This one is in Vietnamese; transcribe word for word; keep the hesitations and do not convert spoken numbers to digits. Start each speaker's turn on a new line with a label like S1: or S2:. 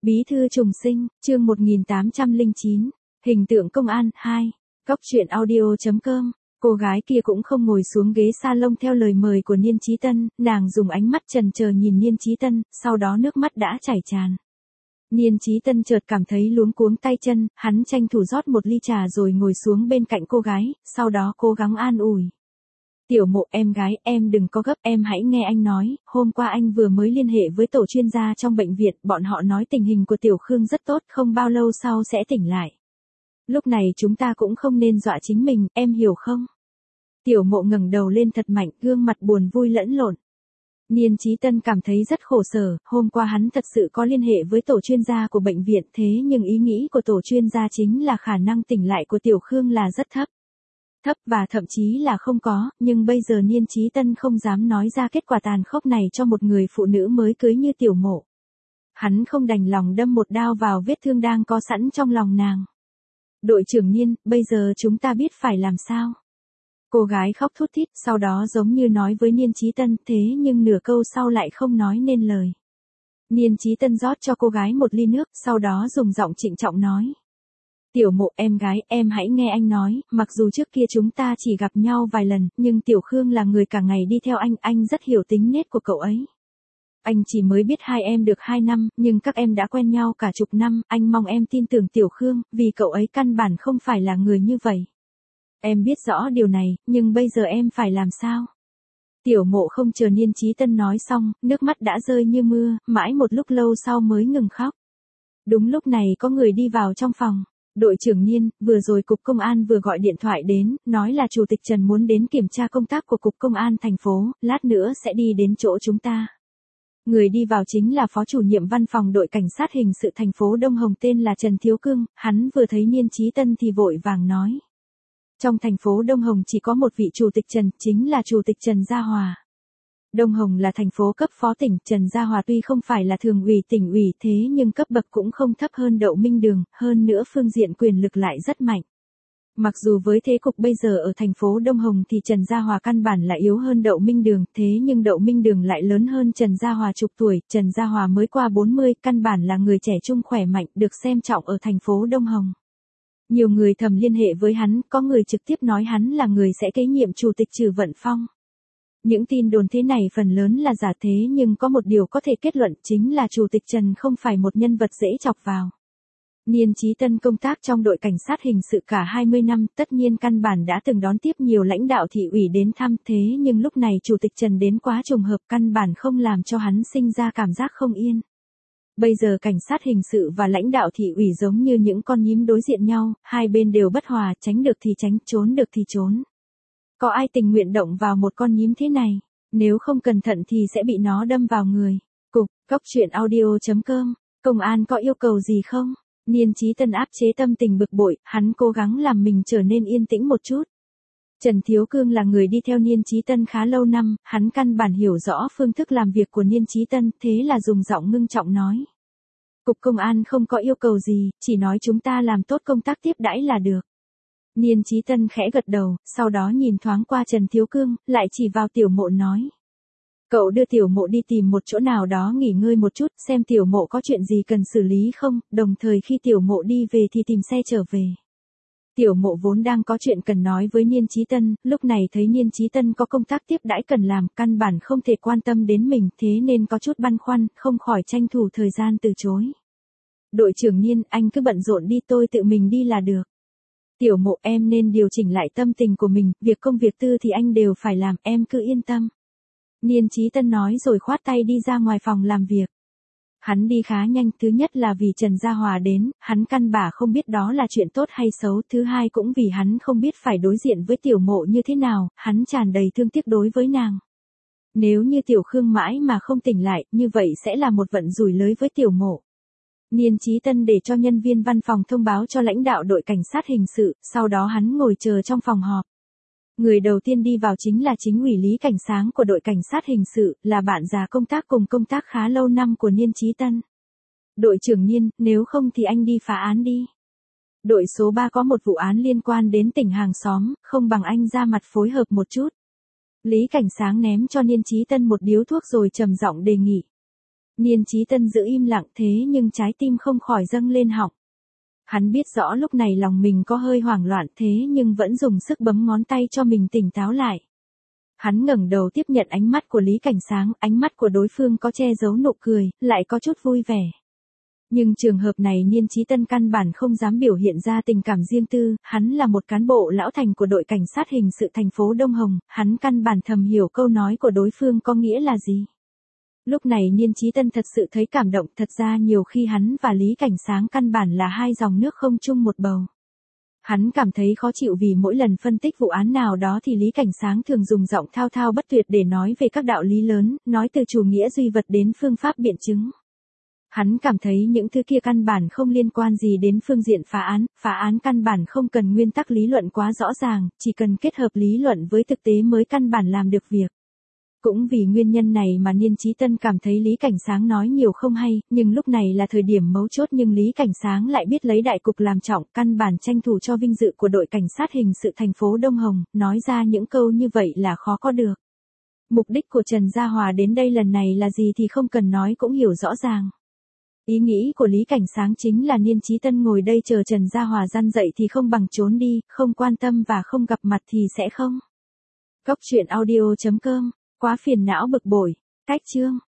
S1: Bí thư trùng sinh, chương một nghìn tám trăm lẻ chín, hình tượng công an, hai, Cóc truyện audio chấm com. Cô gái kia cũng không ngồi xuống ghế salon theo lời mời của Niên Chí Tân, nàng dùng ánh mắt chần chờ nhìn Niên Chí Tân, sau đó nước mắt đã chảy tràn. Niên Chí Tân chợt cảm thấy luống cuống tay chân, hắn tranh thủ rót một ly trà rồi ngồi xuống bên cạnh cô gái, sau đó cố gắng an ủi. Tiểu Mộ em gái, em đừng có gấp, em hãy nghe anh nói, hôm qua anh vừa mới liên hệ với tổ chuyên gia trong bệnh viện, bọn họ nói tình hình của Tiểu Khương rất tốt, không bao lâu sau sẽ tỉnh lại. Lúc này chúng ta cũng không nên dọa chính mình, em hiểu không? Tiểu Mộ ngẩng đầu lên thật mạnh, gương mặt buồn vui lẫn lộn. Niên Chí Tân cảm thấy rất khổ sở, hôm qua hắn thật sự có liên hệ với tổ chuyên gia của bệnh viện, thế nhưng ý nghĩ của tổ chuyên gia chính là khả năng tỉnh lại của Tiểu Khương là rất thấp. Thấp và thậm chí là không có, nhưng bây giờ Niên Chí Tân không dám nói ra kết quả tàn khốc này cho một người phụ nữ mới cưới như Tiểu Mộ. Hắn không đành lòng đâm một đao vào vết thương đang có sẵn trong lòng nàng. Đội trưởng Niên, bây giờ chúng ta biết phải làm sao? Cô gái khóc thút thít, sau đó giống như nói với Niên Chí Tân, thế nhưng nửa câu sau lại không nói nên lời. Niên Chí Tân rót cho cô gái một ly nước, sau đó dùng giọng trịnh trọng nói. Tiểu Mộ em gái, em hãy nghe anh nói, mặc dù trước kia chúng ta chỉ gặp nhau vài lần, nhưng Tiểu Khương là người cả ngày đi theo anh, anh rất hiểu tính nết của cậu ấy. Anh chỉ mới biết hai em được hai năm, nhưng các em đã quen nhau cả chục năm, anh mong em tin tưởng Tiểu Khương, vì cậu ấy căn bản không phải là người như vậy. Em biết rõ điều này, nhưng bây giờ em phải làm sao? Tiểu Mộ không chờ Niên Chí Tân nói xong, nước mắt đã rơi như mưa, mãi một lúc lâu sau mới ngừng khóc. Đúng lúc này có người đi vào trong phòng. Đội trưởng Niên, vừa rồi Cục Công an vừa gọi điện thoại đến, nói là Chủ tịch Trần muốn đến kiểm tra công tác của Cục Công an thành phố, lát nữa sẽ đi đến chỗ chúng ta. Người đi vào chính là Phó chủ nhiệm văn phòng đội cảnh sát hình sự thành phố Đông Hồng tên là Trần Thiếu Cương, hắn vừa thấy Niên Chí Tân thì vội vàng nói. Trong thành phố Đông Hồng chỉ có một vị Chủ tịch Trần, chính là Chủ tịch Trần Gia Hòa. Đông Hồng là thành phố cấp phó tỉnh, Trần Gia Hòa tuy không phải là thường ủy tỉnh ủy thế nhưng cấp bậc cũng không thấp hơn Đậu Minh Đường, hơn nữa phương diện quyền lực lại rất mạnh. Mặc dù với thế cục bây giờ ở thành phố Đông Hồng thì Trần Gia Hòa căn bản là yếu hơn Đậu Minh Đường, thế nhưng Đậu Minh Đường lại lớn hơn Trần Gia Hòa chục tuổi, Trần Gia Hòa mới qua bốn mươi, căn bản là người trẻ trung khỏe mạnh, được xem trọng ở thành phố Đông Hồng. Nhiều người thầm liên hệ với hắn, có người trực tiếp nói hắn là người sẽ kế nhiệm Chủ tịch Trử Vận Phong. Những tin đồn thế này phần lớn là giả thế nhưng có một điều có thể kết luận chính là Chủ tịch Trần không phải một nhân vật dễ chọc vào. Niên Chí Tân công tác trong đội cảnh sát hình sự cả hai mươi năm, tất nhiên căn bản đã từng đón tiếp nhiều lãnh đạo thị ủy đến thăm, thế nhưng lúc này Chủ tịch Trần đến quá trùng hợp, căn bản không làm cho hắn sinh ra cảm giác không yên. Bây giờ cảnh sát hình sự và lãnh đạo thị ủy giống như những con nhím đối diện nhau, hai bên đều bất hòa, tránh được thì tránh, trốn được thì trốn. Có ai tình nguyện động vào một con nhím thế này, nếu không cẩn thận thì sẽ bị nó đâm vào người. Cục, Cóc truyện audio chấm com, công an có yêu cầu gì không? Niên Chí Tân áp chế tâm tình bực bội, hắn cố gắng làm mình trở nên yên tĩnh một chút. Trần Thiếu Cương là người đi theo Niên Chí Tân khá lâu năm, hắn căn bản hiểu rõ phương thức làm việc của Niên Chí Tân, thế là dùng giọng ngưng trọng nói. Cục Công an không có yêu cầu gì, chỉ nói chúng ta làm tốt công tác tiếp đãi là được. Niên Chí Tân khẽ gật đầu, sau đó nhìn thoáng qua Trần Thiếu Cương, lại chỉ vào Tiểu Mộ nói. Cậu đưa Tiểu Mộ đi tìm một chỗ nào đó nghỉ ngơi một chút, xem Tiểu Mộ có chuyện gì cần xử lý không, đồng thời khi Tiểu Mộ đi về thì tìm xe trở về. Tiểu Mộ vốn đang có chuyện cần nói với Niên Chí Tân, lúc này thấy Niên Chí Tân có công tác tiếp đãi cần làm, căn bản không thể quan tâm đến mình, thế nên có chút băn khoăn, không khỏi tranh thủ thời gian từ chối. Đội trưởng Niên, anh cứ bận rộn đi, tôi tự mình đi là được. Tiểu Mộ em nên điều chỉnh lại tâm tình của mình, việc công việc tư thì anh đều phải làm, em cứ yên tâm. Niên Chí Tân nói rồi khoát tay đi ra ngoài phòng làm việc. Hắn đi khá nhanh, thứ nhất là vì Trần Gia Hòa đến, hắn căn bản không biết đó là chuyện tốt hay xấu, thứ hai cũng vì hắn không biết phải đối diện với Tiểu Mộ như thế nào, hắn tràn đầy thương tiếc đối với nàng. Nếu như Tiểu Khương mãi mà không tỉnh lại, như vậy sẽ là một vận rủi lớn với Tiểu Mộ. Niên Chí Tân để cho nhân viên văn phòng thông báo cho lãnh đạo đội cảnh sát hình sự, sau đó hắn ngồi chờ trong phòng họp. Người đầu tiên đi vào chính là chính ủy Lý Cảnh Sáng của đội cảnh sát hình sự, là bạn già công tác cùng công tác khá lâu năm của Niên Chí Tân. Đội trưởng Niên, nếu không thì anh đi phá án đi. Đội số ba có một vụ án liên quan đến tỉnh hàng xóm, không bằng anh ra mặt phối hợp một chút. Lý Cảnh Sáng ném cho Niên Chí Tân một điếu thuốc rồi trầm giọng đề nghị. Niên Chí Tân giữ im lặng thế nhưng trái tim không khỏi dâng lên họng. Hắn biết rõ lúc này lòng mình có hơi hoảng loạn thế nhưng vẫn dùng sức bấm ngón tay cho mình tỉnh táo lại. Hắn ngẩng đầu tiếp nhận ánh mắt của Lý Cảnh Sáng, ánh mắt của đối phương có che giấu nụ cười, lại có chút vui vẻ. Nhưng trường hợp này Niên Chí Tân căn bản không dám biểu hiện ra tình cảm riêng tư, hắn là một cán bộ lão thành của đội cảnh sát hình sự thành phố Đông Hồng, hắn căn bản thầm hiểu câu nói của đối phương có nghĩa là gì. Lúc này Niên Chí Tân thật sự thấy cảm động, thật ra nhiều khi hắn và Lý Cảnh Sáng căn bản là hai dòng nước không chung một bầu. Hắn cảm thấy khó chịu vì mỗi lần phân tích vụ án nào đó thì Lý Cảnh Sáng thường dùng giọng thao thao bất tuyệt để nói về các đạo lý lớn, nói từ chủ nghĩa duy vật đến phương pháp biện chứng. Hắn cảm thấy những thứ kia căn bản không liên quan gì đến phương diện phá án, phá án căn bản không cần nguyên tắc lý luận quá rõ ràng, chỉ cần kết hợp lý luận với thực tế mới căn bản làm được việc. Cũng vì nguyên nhân này mà Niên Chí Tân cảm thấy Lý Cảnh Sáng nói nhiều không hay, nhưng lúc này là thời điểm mấu chốt nhưng Lý Cảnh Sáng lại biết lấy đại cục làm trọng, căn bản tranh thủ cho vinh dự của đội cảnh sát hình sự thành phố Đông Hồng, nói ra những câu như vậy là khó có được. Mục đích của Trần Gia Hòa đến đây lần này là gì thì không cần nói cũng hiểu rõ ràng. Ý nghĩ của Lý Cảnh Sáng chính là Niên Chí Tân ngồi đây chờ Trần Gia Hòa răn dậy thì không bằng trốn đi, không quan tâm và không gặp mặt thì sẽ không. Cốc truyện audio chấm com, quá phiền não bực bội, cách chương.